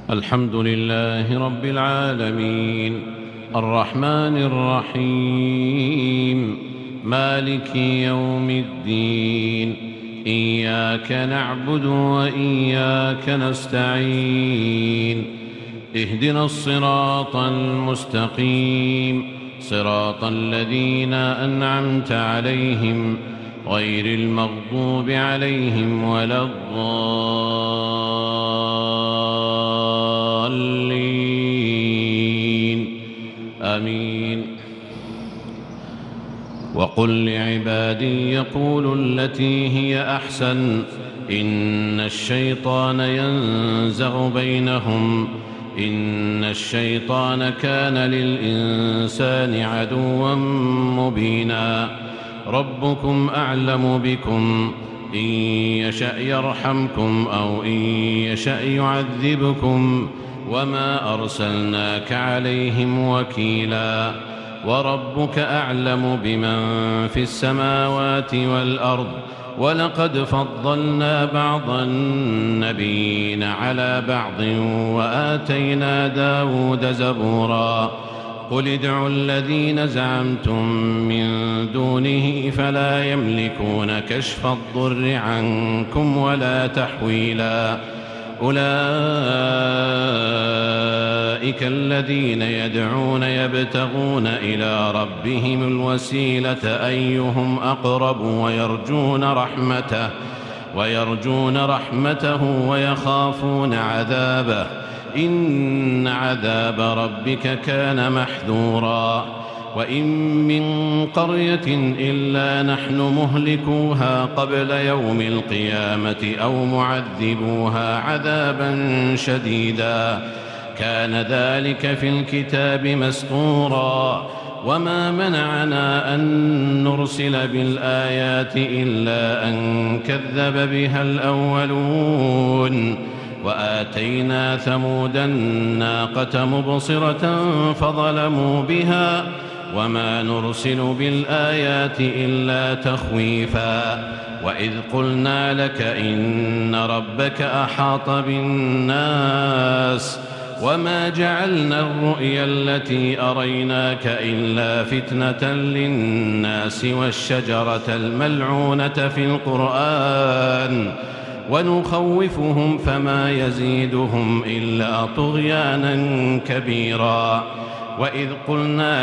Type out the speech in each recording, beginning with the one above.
الحمد لله رب العالمين الرحمن الرحيم مالك يوم الدين إياك نعبد وإياك نستعين اهدنا الصراط المستقيم صراط الذين أنعمت عليهم غير المغضوب عليهم ولا الضالين آمين. وقل لعبادي يقولوا التي هي أحسن إن الشيطان ينزغ بينهم إن الشيطان كان للإنسان عدوا مبينا ربكم أعلم بكم إن يشأ يرحمكم أو إن يشأ يعذبكم وما أرسلناك عليهم وكيلا وربك أعلم بمن في السماوات والأرض ولقد فضلنا بعض النبيين على بعض وآتينا داود زبورا قل ادعوا الذين زعمتم من دونه فلا يملكون كشف الضر عنكم ولا تحويلا أولئك الذين يدعون يبتغون إلى ربهم الوسيلة أيهم أقرب ويرجون رحمته ويخافون عذابه إن عذاب ربك كان محذورا وإن من قرية إلا نحن مهلكوها قبل يوم القيامة أو معذبوها عذابا شديدا كان ذلك في الكتاب مسطورا وما منعنا أن نرسل بالآيات إلا أن كذب بها الأولون وآتينا ثمود الناقة مبصرة فظلموا بها وما نرسل بالآيات إلا تخويفا وإذ قلنا لك إن ربك أحاط بالناس وما جعلنا الرؤيا التي أريناك إلا فتنة للناس والشجرة الملعونة في القرآن ونخوفهم فما يزيدهم إلا طغيانا كبيرا وإذ قلنا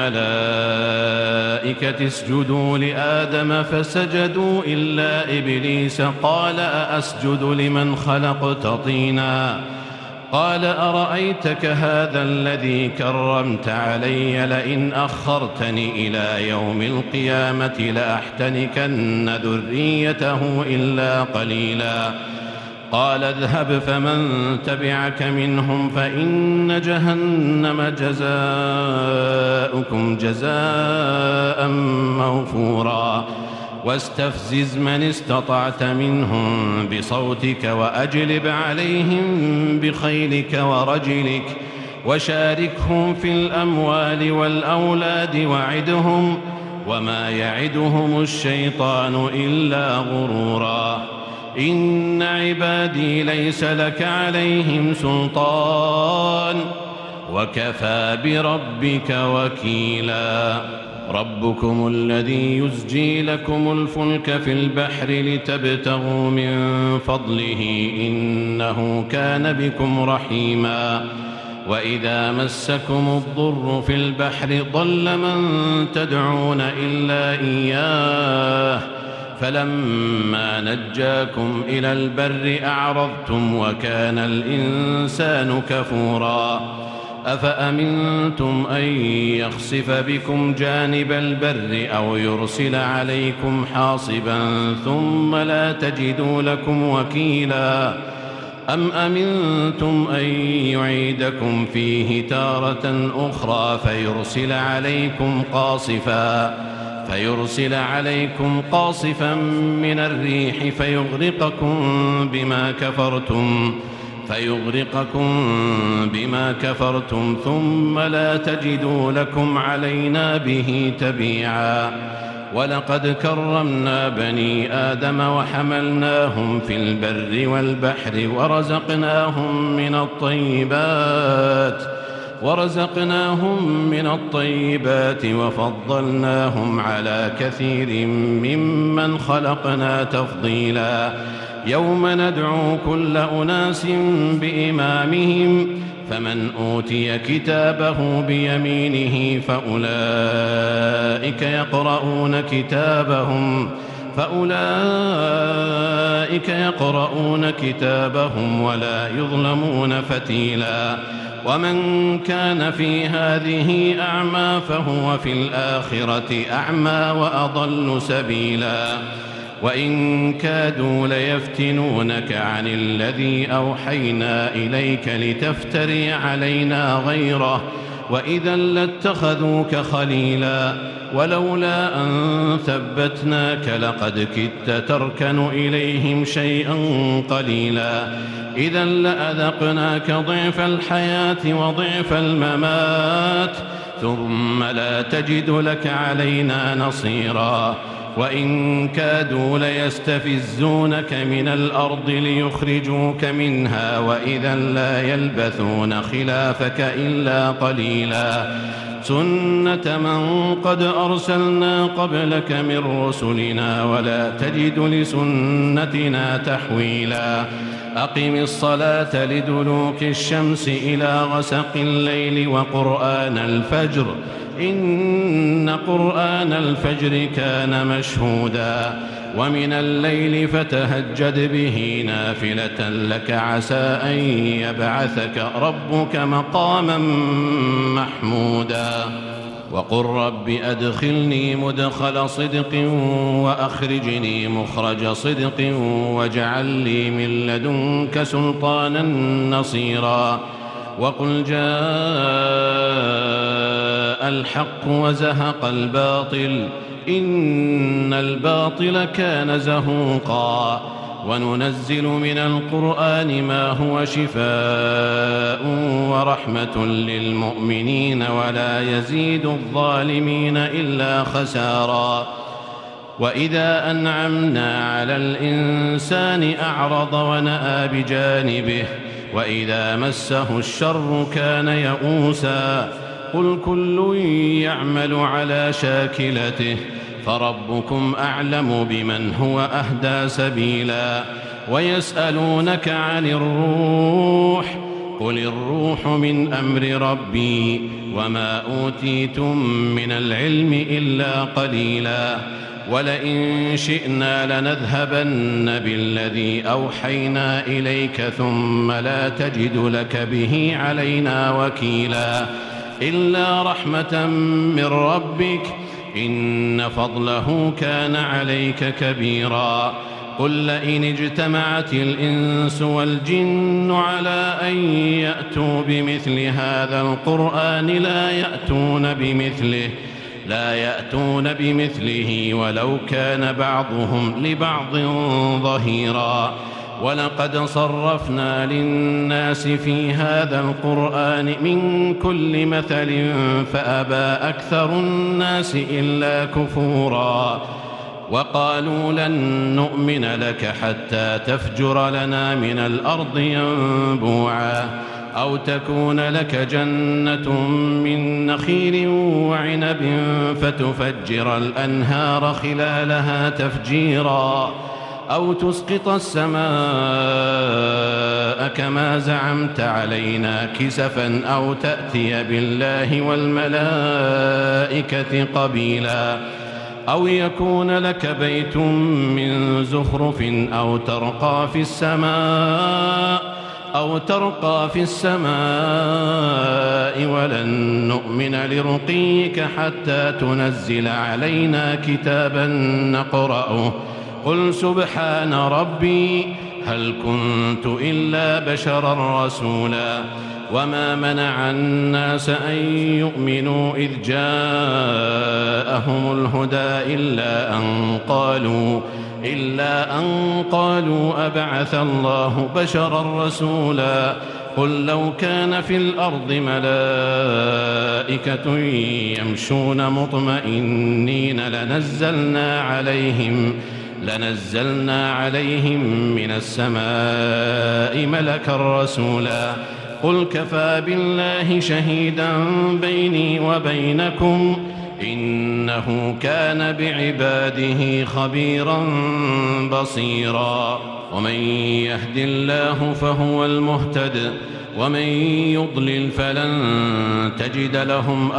للملائكة اسجدوا لآدم فسجدوا إلا إبليس قال أأسجد لمن خلقت طينا قال أرأيتك هذا الذي كرمت علي لئن أخرتني إلى يوم القيامة لأحتنكن ذريته إلا قليلا قال اذهب فمن تبعك منهم فإن جهنم جزاؤكم جزاء موفورا واستفزز من استطعت منهم بصوتك وأجلب عليهم بخيلك ورجلك وشاركهم في الأموال والأولاد وعدهم وما يعدهم الشيطان إلا غرورا إن عبادي ليس لك عليهم سلطان وكفى بربك وكيلا ربكم الذي يزجي لكم الفلك في البحر لتبتغوا من فضله إنه كان بكم رحيما وإذا مسكم الضر في البحر ضل من تدعون إلا إياه فلما نجاكم إلى البر أعرضتم وكان الإنسان كفورا أفأمنتم أن يخسف بكم جانب البر أو يرسل عليكم حاصبا ثم لا تجدوا لكم وكيلا أم أمنتم أن يعيدكم فيه تارة أخرى فيرسل عليكم قاصفا من الريح فيغرقكم بما كفرتم ثم لا تجدوا لكم علينا به تبيعا ولقد كرمنا بني آدم وحملناهم في البر والبحر ورزقناهم من الطيبات وفضلناهم على كثير ممن خلقنا تفضيلا يوم ندعو كل أناس بإمامهم فمن أوتي كتابه بيمينه فأولئك يقرؤون كتابهم ولا يظلمون فتيلا ومن كان في هذه أعمى فهو في الآخرة أعمى وأضل سبيلا وإن كادوا ليفتنونك عن الذي أوحينا إليك لتفتري علينا غيره وإذا لاتخذوك خليلا ولولا أن ثبتناك لقد كدت تركن إليهم شيئا قليلا إذا لأذقناك ضعف الحياة وضعف الممات ثم لا تجد لك علينا نصيرا وإن كادوا ليستفزونك من الأرض ليخرجوك منها وإذا لا يلبثون خلافك إلا قليلا سنة من قد أرسلنا قبلك من رسلنا ولا تجد لسنتنا تحويلا أقم الصلاة لدلوك الشمس إلى غسق الليل وقرآن الفجر إن قرآن الفجر كان مشهودا ومن الليل فتهجد به نافلة لك عسى أن يبعثك ربك مقاما محمودا وقل رب أدخلني مدخل صدق وأخرجني مخرج صدق واجعل لي من لدنك سلطانا نصيرا وقل جاء الحق وزهق الباطل إن الباطل كان زهوقا وننزل من القرآن ما هو شفاء ورحمة للمؤمنين ولا يزيد الظالمين إلا خسارا وإذا أنعمنا على الإنسان أعرض ونأى بجانبه وإذا مسه الشر كان يئوسا قل كل يعمل على شاكلته فربكم أعلم بمن هو أهدى سبيلا ويسألونك عن الروح قل الروح من أمر ربي وما أوتيتم من العلم إلا قليلا ولئن شئنا لنذهبن بالذي أوحينا إليك ثم لا تجد لك به علينا وكيلا إلا رحمة من ربك إن فضله كان عليك كبيرا قل لئن اجتمعت الإنس والجن على أن يأتوا بمثل هذا القرآن لا يأتون بمثله ولو كان بعضهم لبعض ظهيرا ولقد صرفنا للناس في هذا القرآن من كل مثل فأبى أكثر الناس إلا كفورا وقالوا لن نؤمن لك حتى تفجر لنا من الأرض ينبوعا أو تكون لك جنة من نخيل وعنب فتفجر الأنهار خلالها تفجيرا أو تسقط السماء كما زعمت علينا كسفا أو تأتي بالله والملائكة قبيلا أو يكون لك بيت من زخرف أو ترقى في السماء ولن نؤمن لرقيك حتى تنزل علينا كتابا نقرأه قل سبحان ربي هل كنت إلا بشرا رسولا وما منع الناس أن يؤمنوا إذ جاءهم الهدى إلا أن قالوا أبعث الله بشرا رسولا قل لو كان في الأرض ملائكة يمشون مطمئنين لنزلنا عليهم من السماء ملكا رسولا قل كفى بالله شهيدا بيني وبينكم إنه كان بعباده خبيرا بصيرا ومن يهد الله فهو المهتد ومن يضلل فلن تجد لهم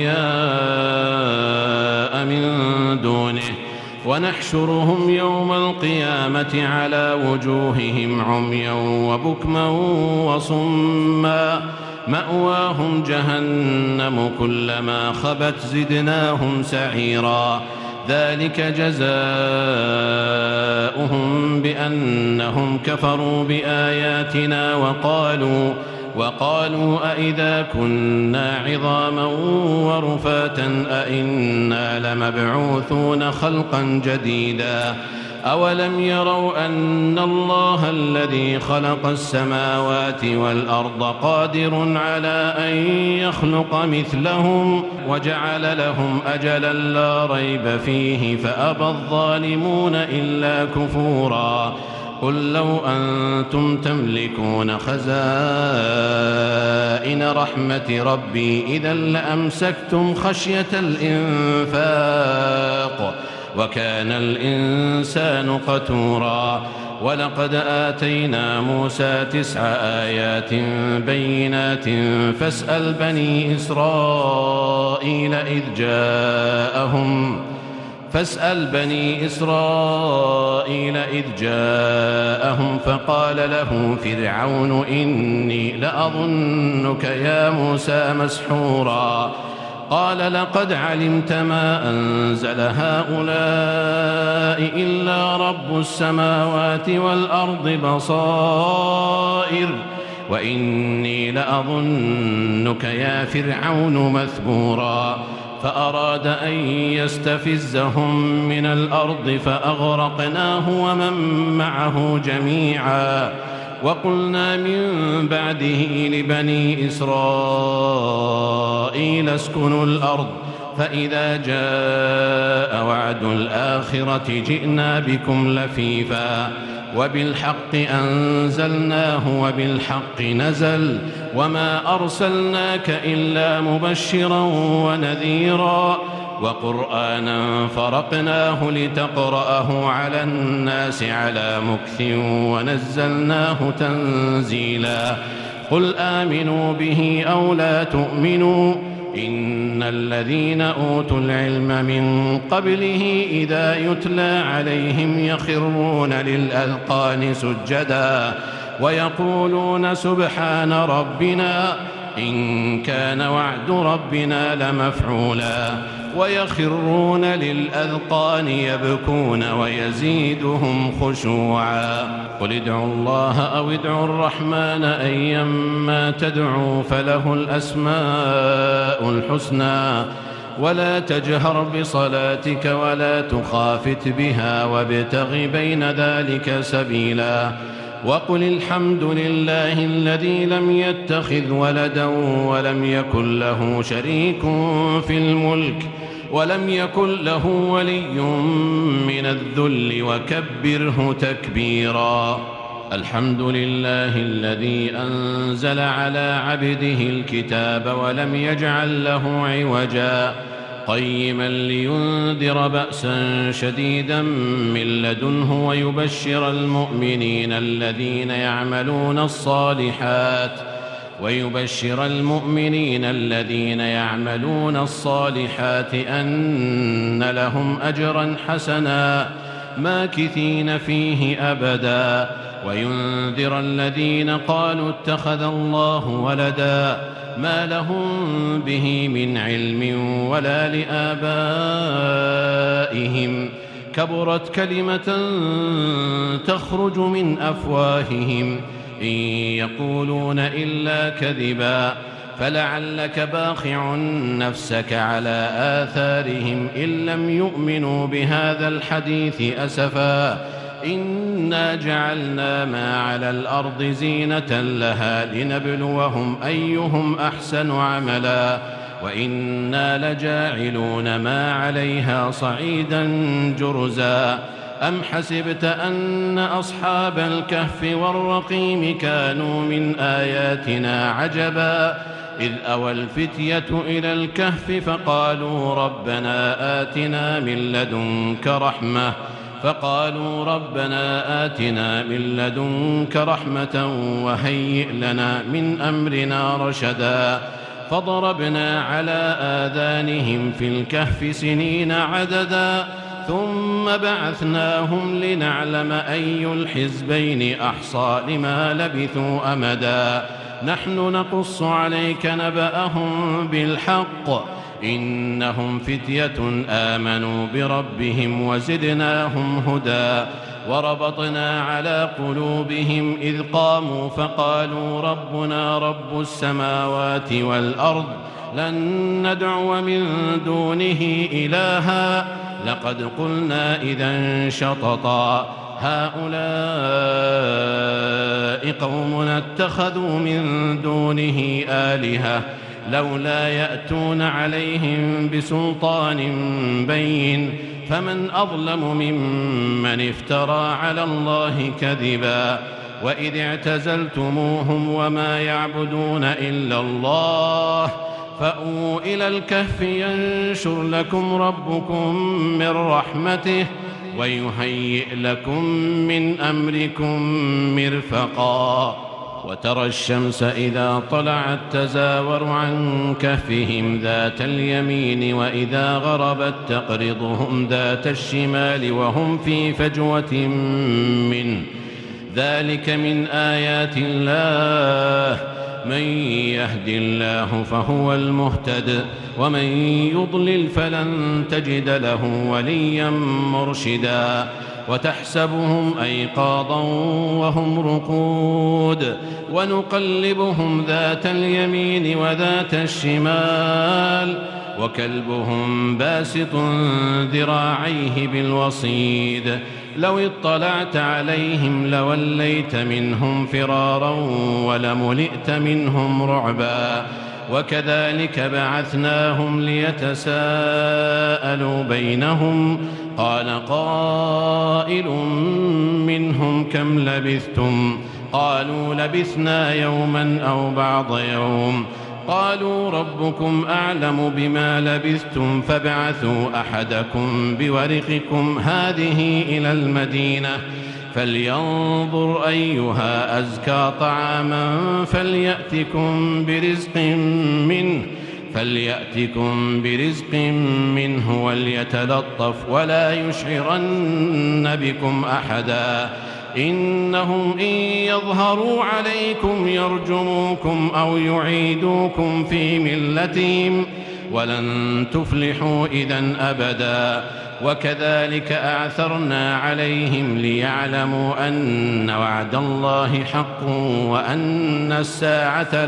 أولياء من دونه ونحشرهم يوم القيامة على وجوههم عميا وبكما وصما مأواهم جهنم كلما خبت زدناهم سعيرا ذلك جزاؤهم بأنهم كفروا بآياتنا وقالوا أئذا كنا عظاما ورفاتا أئنا لمبعوثون خلقا جديدا أولم يروا أن الله الذي خلق السماوات والأرض قادر على أن يخلق مثلهم وجعل لهم أجلا لا ريب فيه فأبى الظالمون إلا كفورا قل لو أنتم تملكون خزائن رحمة ربي إذا لأمسكتم خشية الإنفاق وكان الإنسان قتورا ولقد آتينا موسى 9 آيات بينات فاسأل بني إسرائيل إذ جاءهم فقال له فرعون إني لأظنك يا موسى مسحورا قال لقد علمت ما أنزل هؤلاء إلا رب السماوات والأرض بصائر وإني لأظنك يا فرعون مثبورا فأراد أن يستفزهم من الأرض فأغرقناه ومن معه جميعا وقلنا من بعده لبني إسرائيل اسكنوا الأرض فإذا جاء وعد الآخرة جئنا بكم لفيفا وبالحق أنزلناه وبالحق نزل وما أرسلناك إلا مبشرا ونذيرا وقرآنا فرقناه لتقرأه على الناس على مكث ونزلناه تنزيلا قل آمنوا به أو لا تؤمنوا إن الذين أوتوا العلم من قبله إذا يتلى عليهم يخرون للأذقان سجدا ويقولون سبحان ربنا إن كان وعد ربنا لمفعولا ويخرون للأذقان يبكون ويزيدهم خشوعا قل ادعوا الله أو ادعوا الرحمن أيما تدعوا فله الأسماء الحسنى ولا تجهر بصلاتك ولا تخافت بها وابتغ بين ذلك سبيلا وقل الحمد لله الذي لم يتخذ ولدا ولم يكن له شريك في الملك ولم يكن له ولي من الذل وكبره تكبيرا الحمد لله الذي أنزل على عبده الكتاب ولم يجعل له عوجا قيما لينذر بأسا شديدا من لدنه ويبشر المؤمنين الذين يعملون الصالحات أن لهم أجرا حسنا ماكثين فيه أبدا وينذر الذين قالوا اتخذ الله ولدا ما لهم به من علم ولا لآبائهم كبرت كلمة تخرج من أفواههم إن يقولون إلا كذبا فلعلك باخع نفسك على آثارهم إن لم يؤمنوا بهذا الحديث أسفا إن إنا جعلنا ما على الأرض زينة لها لنبلوهم أيهم أحسن عملا وإنا لجاعلون ما عليها صعيدا جرزا أم حسبت أن أصحاب الكهف والرقيم كانوا من آياتنا عجبا إذ أوى الفتية إلى الكهف فقالوا ربنا آتنا من لدنك رحمة وهيئ لنا من أمرنا رشدا فضربنا على آذانهم في الكهف سنين عددا ثم بعثناهم لنعلم أي الحزبين أحصى لما لبثوا أمدا نحن نقص عليك نبأهم بالحق إنهم فتية آمنوا بربهم وزدناهم هدى وربطنا على قلوبهم إذ قاموا فقالوا ربنا رب السماوات والأرض لن ندعو من دونه إلها لقد قلنا إذا شططا هؤلاء قومنا اتخذوا من دونه آلهة لولا يأتون عليهم بسلطان بين فمن أظلم ممن افترى على الله كذبا وإذ اعتزلتموهم وما يعبدون إلا الله فأووا إلى الكهف ينشر لكم ربكم من رحمته ويهيئ لكم من أمركم مرفقا وترى الشمس إذا طلعت تزاور عن كهفهم ذات اليمين وإذا غربت تقرضهم ذات الشمال وهم في فجوة منه ذلك من آيات الله من يهد الله فهو المهتد ومن يضلل فلن تجد له وليا مرشدا وتحسبهم أيقاظا وهم رقود ونقلبهم ذات اليمين وذات الشمال وكلبهم باسط ذراعيه بالوصيد لو اطلعت عليهم لوليت منهم فرارا ولملئت منهم رعبا وكذلك بعثناهم ليتساءلوا بينهم قال قائل منهم كم لبثتم قالوا لبثنا يوما أو بعض يوم قالوا ربكم أعلم بما لبثتم فابعثوا أحدكم بورقكم هذه إلى المدينة فلينظر أيها أزكى طعاما فليأتكم برزق منه وليتلطف ولا يشعرن بكم أحدا إنهم إن يظهروا عليكم يرجموكم أو يعيدوكم في ملتهم ولن تفلحوا إذن أبدا وكذلك أعثرنا عليهم ليعلموا أن وعد الله حق وأن الساعة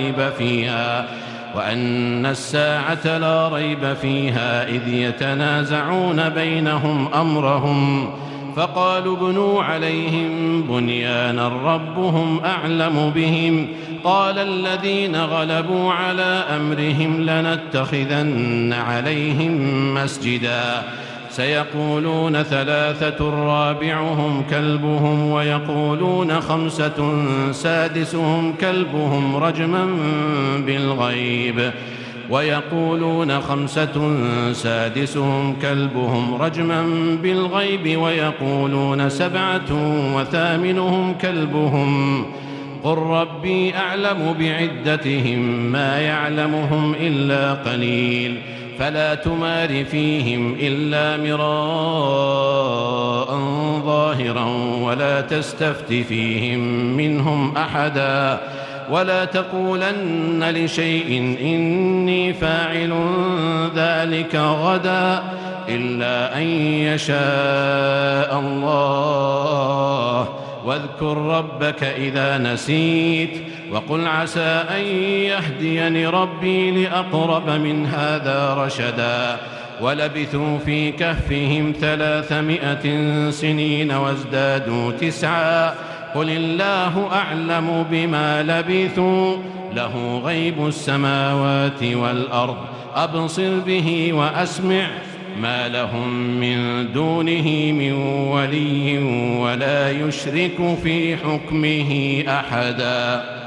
لا ريب فيها إذ يتنازعون بينهم أمرهم فقالوا ابنوا عليهم بنيانا ربهم أعلم بهم قال الذين غلبوا على أمرهم لنتخذن عليهم مسجدا سيقولون ثلاثة رابعهم كلبهم ويقولون خمسة سادسهم كلبهم رجما بالغيب ويقولون سبعة وثامنهم كلبهم قل ربي أعلم بعدتهم ما يعلمهم إلا قليل فلا تمار فيهم إلا مراء ظاهرا ولا تستفت فيهم منهم أحدا ولا تقولن لشيء إني فاعل ذلك غدا إلا أن يشاء الله واذكر ربك إذا نسيت وقل عسى أن يهديني ربي لأقرب من هذا رشدا ولبثوا في كهفهم 300 سنين وازدادوا 9 قل الله أعلم بما لبثوا له غيب السماوات والأرض أبصر به وأسمع ما لهم من دونه من ولي ولا يشرك في حكمه أحدا.